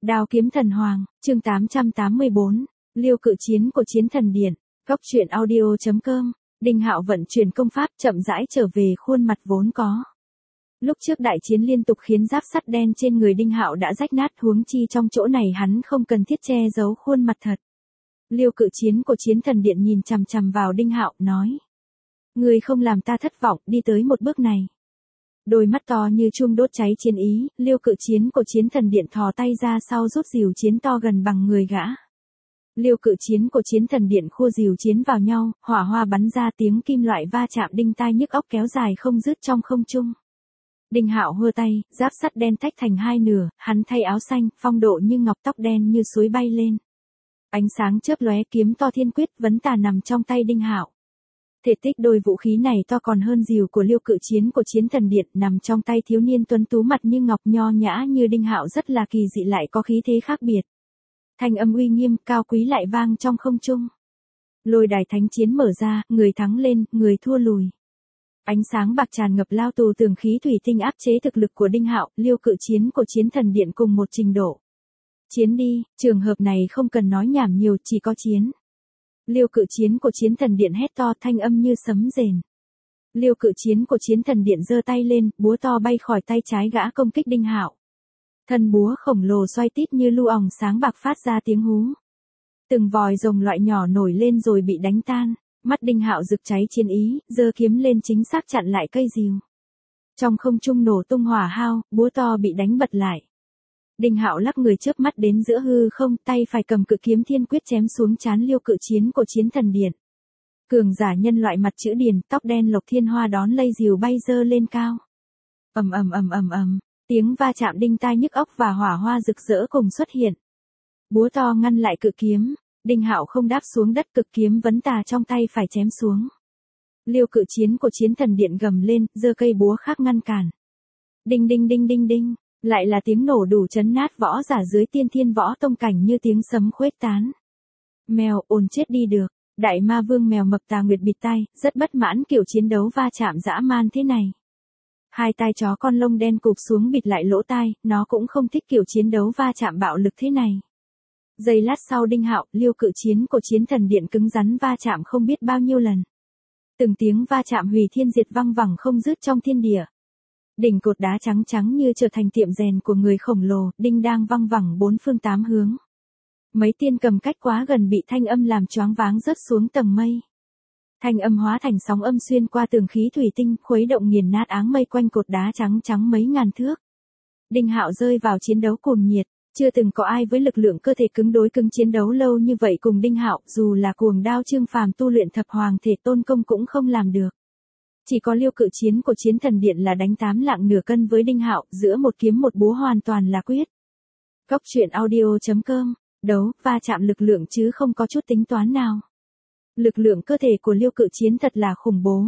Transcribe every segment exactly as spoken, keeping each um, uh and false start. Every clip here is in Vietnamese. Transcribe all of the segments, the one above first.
Đao kiếm thần hoàng, chương tám trăm tám mươi bốn, Liêu cự chiến của chiến thần điện, góc truyện audio chấm com, Đinh Hạo vận chuyển công pháp chậm rãi trở về khuôn mặt vốn có. Lúc trước đại chiến liên tục khiến giáp sắt đen trên người Đinh Hạo đã rách nát, huống chi trong chỗ này hắn không cần thiết che giấu khuôn mặt thật. Liêu cự chiến của chiến thần điện nhìn chằm chằm vào Đinh Hạo, nói: Ngươi không làm ta thất vọng, đi tới một bước này. Đôi mắt to như chuông đốt cháy chiến ý, Liêu cự chiến của chiến thần điện thò tay ra sau rút rìu chiến to gần bằng người gã. Liêu cự chiến của chiến thần điện khua rìu chiến vào nhau, hỏa hoa bắn ra, tiếng kim loại va chạm đinh tai nhức óc kéo dài không dứt trong không trung. Đinh Hạo hơ tay, giáp sắt đen tách thành hai nửa, hắn thay áo xanh, phong độ như ngọc, tóc đen như suối bay lên. Ánh sáng chớp lóe, kiếm to thiên quyết vấn tà nằm trong tay Đinh Hạo. Thể tích đôi vũ khí này to còn hơn rìu của Liêu cự chiến của chiến thần điện, nằm trong tay thiếu niên tuấn tú mặt như ngọc, nho nhã như Đinh Hạo, rất là kỳ dị lại có khí thế khác biệt. Thanh âm uy nghiêm cao quý lại vang trong không trung. Lôi đài thánh chiến mở ra, người thắng lên, người thua lùi. Ánh sáng bạc tràn ngập lao tù tường khí thủy tinh áp chế thực lực của Đinh Hạo, Liêu cự chiến của chiến thần điện cùng một trình độ. Chiến đi, trường hợp này không cần nói nhảm nhiều, chỉ có chiến. Liêu cự chiến của chiến thần điện hét to, thanh âm như sấm rền. Liêu cự chiến của chiến thần điện giơ tay lên, búa to bay khỏi tay trái gã công kích Đinh Hạo. Thân búa khổng lồ xoay tít như lu òng sáng bạc phát ra tiếng hú. Từng vòi rồng loại nhỏ nổi lên rồi bị đánh tan. Mắt Đinh Hạo rực cháy chiến ý, giơ kiếm lên chính xác chặn lại cây rìu. Trong không trung nổ tung hỏa hao, búa to bị đánh bật lại. Đinh Hạo lắc người chớp mắt đến giữa hư không, tay phải cầm cự kiếm thiên quyết chém xuống trán Liêu cự chiến của chiến thần điện. Cường giả nhân loại mặt chữ điền, tóc đen lộc thiên hoa đón lây rìu bay dơ lên cao. Ầm ầm ầm ầm ầm, tiếng va chạm đinh tai nhức óc và hỏa hoa rực rỡ cùng xuất hiện. Búa to ngăn lại cự kiếm. Đinh Hạo không đáp xuống đất, cực kiếm vấn tà trong tay phải chém xuống. Liêu cự chiến của chiến thần điện gầm lên, giơ cây búa khác ngăn cản. Đinh đinh đinh đinh đinh, lại là tiếng nổ đủ chấn nát võ giả dưới tiên thiên võ tông cảnh như tiếng sấm khuếch tán. Mèo, ồn chết đi được. Đại ma vương mèo mập Tà Nguyệt bịt tai, rất bất mãn kiểu chiến đấu va chạm dã man thế này. Hai tai chó con lông đen cụp xuống bịt lại lỗ tai, nó cũng không thích kiểu chiến đấu va chạm bạo lực thế này. Giây lát sau Đinh Hạo, Liêu cự chiến của chiến thần điện cứng rắn va chạm không biết bao nhiêu lần. Từng tiếng va chạm hủy thiên diệt văng vẳng không dứt trong thiên địa. Đỉnh cột đá trắng trắng như trở thành tiệm rèn của người khổng lồ, đinh đang văng vẳng bốn phương tám hướng. Mấy tiên cầm cách quá gần bị thanh âm làm choáng váng rớt xuống tầng mây. Thanh âm hóa thành sóng âm xuyên qua tường khí thủy tinh, khuấy động nghiền nát áng mây quanh cột đá trắng trắng mấy ngàn thước. Đinh Hạo rơi vào chiến đấu cuồng nhiệt. Chưa từng có ai với lực lượng cơ thể cứng đối cứng chiến đấu lâu như vậy cùng Đinh Hạo, dù là cuồng đao Trương Phàm tu luyện thập hoàng thể tôn công cũng không làm được. Chỉ có Liêu cự chiến của chiến thần điện là đánh tám lạng nửa cân với Đinh Hạo, giữa một kiếm một búa hoàn toàn là quyết. Góc truyện audio chấm com, đấu, va chạm lực lượng chứ không có chút tính toán nào. Lực lượng cơ thể của Liêu cự chiến thật là khủng bố.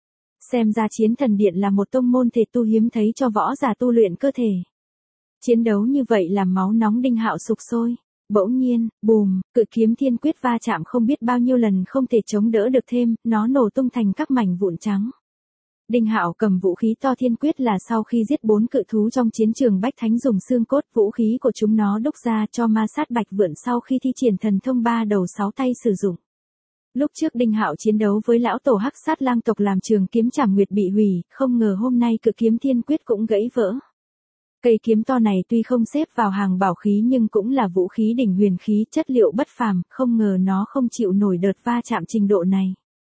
Xem ra chiến thần điện là một tông môn thể tu hiếm thấy cho võ giả tu luyện cơ thể. Chiến đấu như vậy làm máu nóng Đinh Hạo sục sôi. Bỗng nhiên, bùm, cự kiếm thiên quyết va chạm không biết bao nhiêu lần không thể chống đỡ được thêm, nó nổ tung thành các mảnh vụn trắng. Đinh Hạo cầm vũ khí to thiên quyết là sau khi giết bốn cự thú trong chiến trường Bách Thánh dùng xương cốt vũ khí của chúng nó đúc ra cho ma sát bạch vượn sau khi thi triển thần thông ba đầu sáu tay sử dụng. Lúc trước Đinh Hạo chiến đấu với lão tổ Hắc Sát Lang tộc làm trường kiếm Trảm Nguyệt bị hủy, không ngờ hôm nay cự kiếm thiên quyết cũng gãy vỡ. Cây kiếm to này tuy không xếp vào hàng bảo khí nhưng cũng là vũ khí đỉnh huyền khí, chất liệu bất phàm, không ngờ nó không chịu nổi đợt va chạm trình độ này.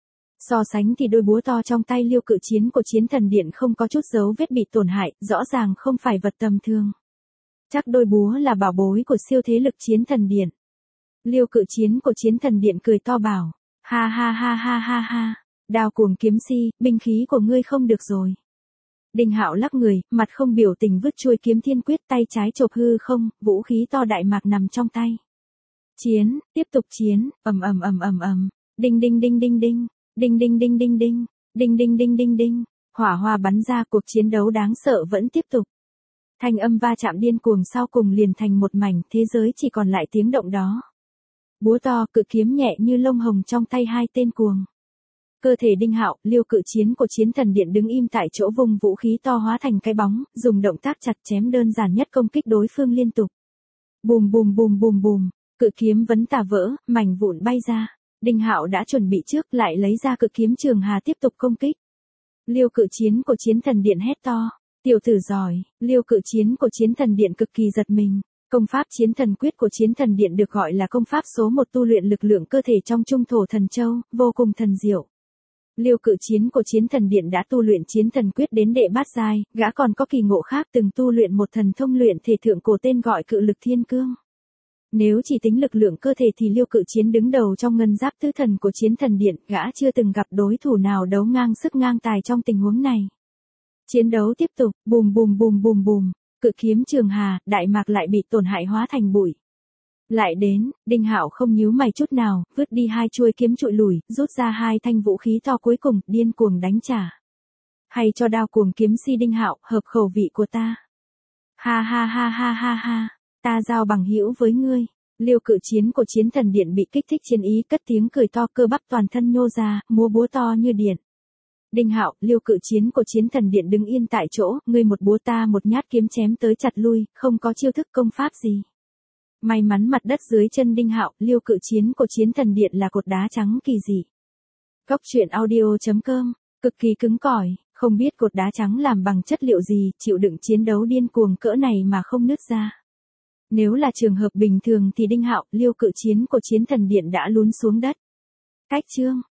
So sánh thì đôi búa to trong tay Liêu cự chiến của chiến thần điện không có chút dấu vết bị tổn hại, rõ ràng không phải vật tầm thường. Chắc đôi búa là bảo bối của siêu thế lực chiến thần điện. Liêu cự chiến của chiến thần điện cười to bảo, ha ha ha ha ha ha, đao cuồng kiếm si, binh khí của ngươi không được rồi. Đinh Hạo lắc người, mặt không biểu tình vứt chuôi kiếm thiên quyết, tay trái chộp hư không, vũ khí to đại mạc nằm trong tay. Chiến, tiếp tục chiến, ầm ầm ầm ầm ầm, đinh đinh đinh đinh đinh, đinh đinh đinh đinh đinh, đinh đinh đinh đinh đinh, hỏa hoa bắn ra, cuộc chiến đấu đáng sợ vẫn tiếp tục. Thanh âm va chạm điên cuồng sau cùng liền thành một mảnh, thế giới chỉ còn lại tiếng động đó. Búa to, cự kiếm nhẹ như lông hồng trong tay hai tên cuồng. Cơ thể Đinh Hạo, Liêu cự chiến của chiến thần điện đứng im tại chỗ, vùng vũ khí to hóa thành cái bóng, dùng động tác chặt chém đơn giản nhất công kích đối phương liên tục. Bùm bùm bùm bùm bùm, cự kiếm vấn tà vỡ, mảnh vụn bay ra. Đinh Hạo đã chuẩn bị trước, lại lấy ra cự kiếm trường hà tiếp tục công kích. Liêu Cự Chiến của Chiến Thần Điện hét to, tiểu tử giỏi. Liêu Cự Chiến của Chiến Thần Điện cực kỳ giật mình. Công pháp Chiến Thần Quyết của Chiến Thần Điện được gọi là công pháp số một tu luyện lực lượng cơ thể trong Trung Thổ Thần Châu, vô cùng thần diệu. Liêu Cự Chiến của Chiến Thần Điện đã tu luyện Chiến Thần Quyết đến đệ bát giai, gã còn có kỳ ngộ khác, từng tu luyện một thần thông luyện thể thượng cổ tên gọi Cự Lực Thiên Cương. Nếu chỉ tính lực lượng cơ thể thì Liêu Cự Chiến đứng đầu trong ngân giáp tứ thần của Chiến Thần Điện, gã chưa từng gặp đối thủ nào đấu ngang sức ngang tài trong tình huống này. Chiến đấu tiếp tục, bùm bùm bùm bùm bùm, cự kiếm trường hà, đại mạc lại bị tổn hại hóa thành bụi. Lại đến, Đinh Hạo không nhíu mày chút nào, vứt đi hai chuôi kiếm trụi lùi, rút ra hai thanh vũ khí to cuối cùng, điên cuồng đánh trả. Hay cho đao cuồng kiếm si Đinh Hạo, hợp khẩu vị của ta. Ha ha ha ha ha ha, ta giao bằng hữu với ngươi. Liêu Cự Chiến của Chiến Thần Điện bị kích thích chiến ý, cất tiếng cười to, cơ bắp toàn thân nhô ra, múa búa to như điện. Đinh Hạo, Liêu Cự Chiến của Chiến Thần Điện đứng yên tại chỗ, ngươi một búa ta một nhát kiếm chém tới chặt lui, không có chiêu thức công pháp gì. May mắn mặt đất dưới chân Đinh Hạo, Liêu Cự Chiến của Chiến Thần Điện là cột đá trắng kỳ dị. Góc truyện audio chấm com, cực kỳ cứng cỏi, không biết cột đá trắng làm bằng chất liệu gì, chịu đựng chiến đấu điên cuồng cỡ này mà không nứt ra. Nếu là trường hợp bình thường thì Đinh Hạo, Liêu Cự Chiến của Chiến Thần Điện đã lún xuống đất. Cách chương